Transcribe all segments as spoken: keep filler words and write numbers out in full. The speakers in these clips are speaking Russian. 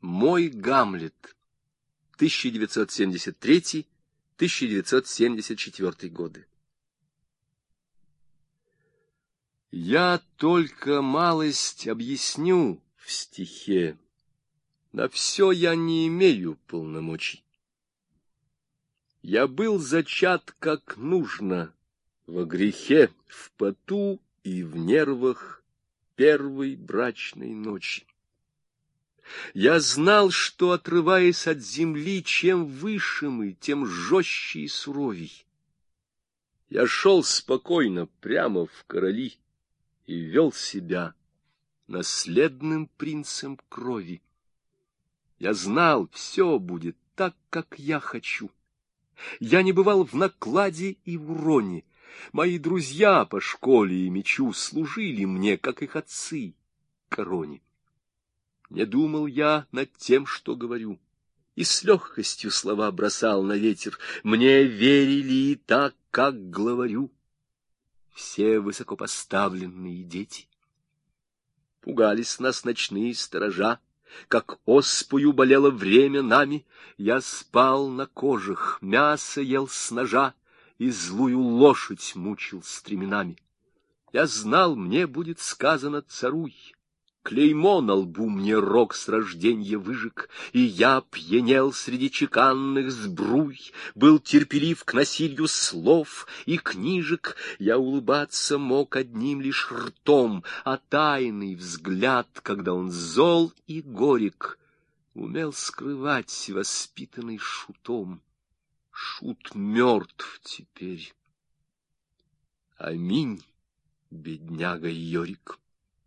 Мой Гамлет. тысяча девятьсот семьдесят третий — тысяча девятьсот семьдесят четвёртый годы. Я только малость объясню в стихе, на все я не имею полномочий. Я был зачат как нужно, во грехе, в поту и в нервах первой брачной ночи. Я знал, что, отрываясь от земли, чем выше мы, тем жестче и суровей. Я шел спокойно прямо в короли и вел себя наследным принцем крови. Я знал, все будет так, как я хочу. Я не бывал в накладе и в уроне. Мои друзья по школе и мечу служили мне, как их отцы, короне. Не думал я над тем, что говорю, и с легкостью слова бросал на ветер. Мне верили и так, как главарю, все высокопоставленные дети. Пугались нас ночные сторожа, как оспою болело время нами. Я спал на кожах, мясо ел с ножа и злую лошадь мучил стременами. Я знал, мне будет сказано царуй, клеймо на лбу мне рог с рожденья выжег, и я пьянел среди чеканных сбруй, был терпелив к насилью слов и книжек. Я улыбаться мог одним лишь ртом, а тайный взгляд, когда он зол и горек, умел скрывать воспитанный шутом. Шут мертв теперь. Аминь, бедняга Йорик.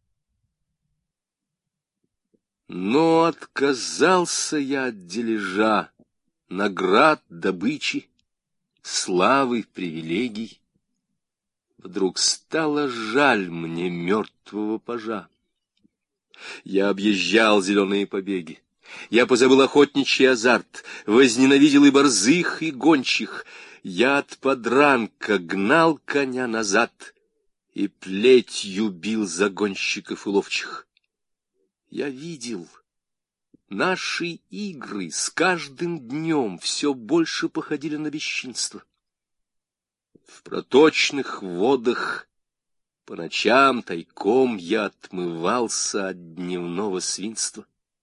Но отказался я от дележа, наград, добычи, славы, привилегий. Вдруг стало жаль мне мертвого пажа. Я объезжал зеленые побеги, я позабыл охотничий азарт, возненавидел и борзых, и гончих. Я от подранка гнал коня назад и плетью бил загонщиков и ловчих. Я видел, наши игры с каждым днем все больше походили на бесчинство. В проточных водах по ночам тайком я отмывался от дневного свинства.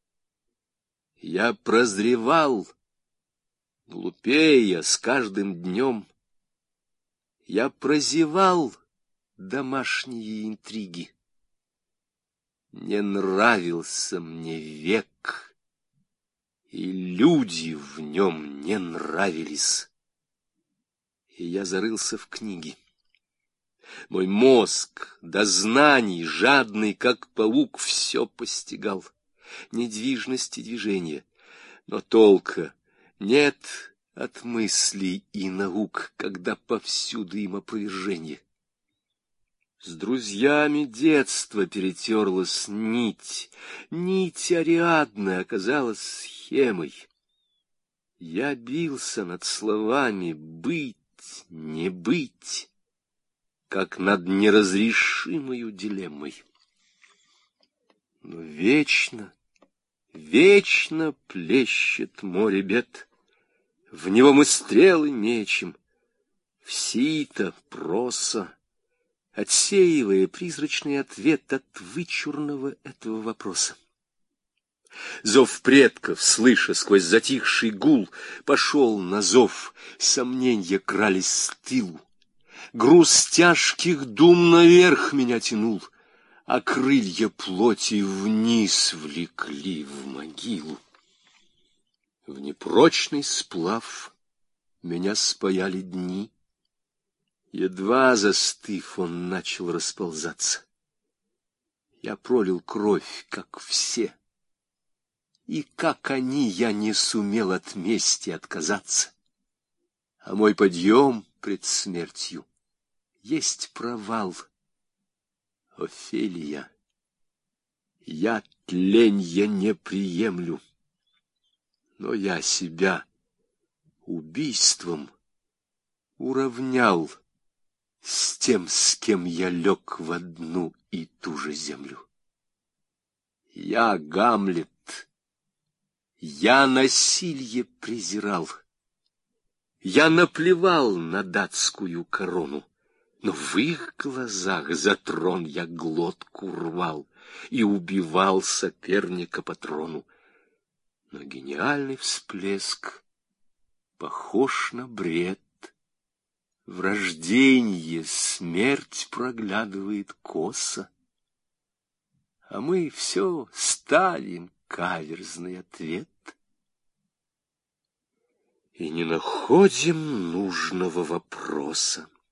Я прозревал, глупея с каждым днем. Я прозевал домашние интриги. Не нравился мне век, и люди в нем не нравились. И я зарылся в книги. Мой мозг, до знаний, жадный, как паук, все постигал. Недвижность и движение, но толка нет от мыслей и наук, когда повсюду им опровержение. С друзьями детства перетерлась нить, нить Ариадны оказалась схемой. Я бился над словами «быть», «не быть», как над неразрешимою дилеммой. Но вечно, вечно плещет море бед, в него мы стрелы мечем, в сито, проса, отсеивая призрачный ответ от вычурного этого вопроса. Зов предков, слыша сквозь затихший гул, пошел на зов, сомненья крались с тылу. Груз тяжких дум наверх меня тянул, а крылья плоти вниз влекли в могилу. В непрочный сплав меня спаяли дни. Едва застыв, он начал расползаться. Я пролил кровь, как все, и как они я не сумел от мести отказаться. А мой подъем пред смертью есть провал. Офелия, я тленья не приемлю, но я себя убийством уравнял с тем, с кем я лег в одну и ту же землю. Я Гамлет, Я насилье презирал, я наплевал на датскую корону, но в их глазах за трон я глотку рвал и убивал соперника по трону. Но гениальный всплеск похож на бред. В рожденье смерть проглядывает косо, а мы все ставим каверзный ответ и не находим нужного вопроса.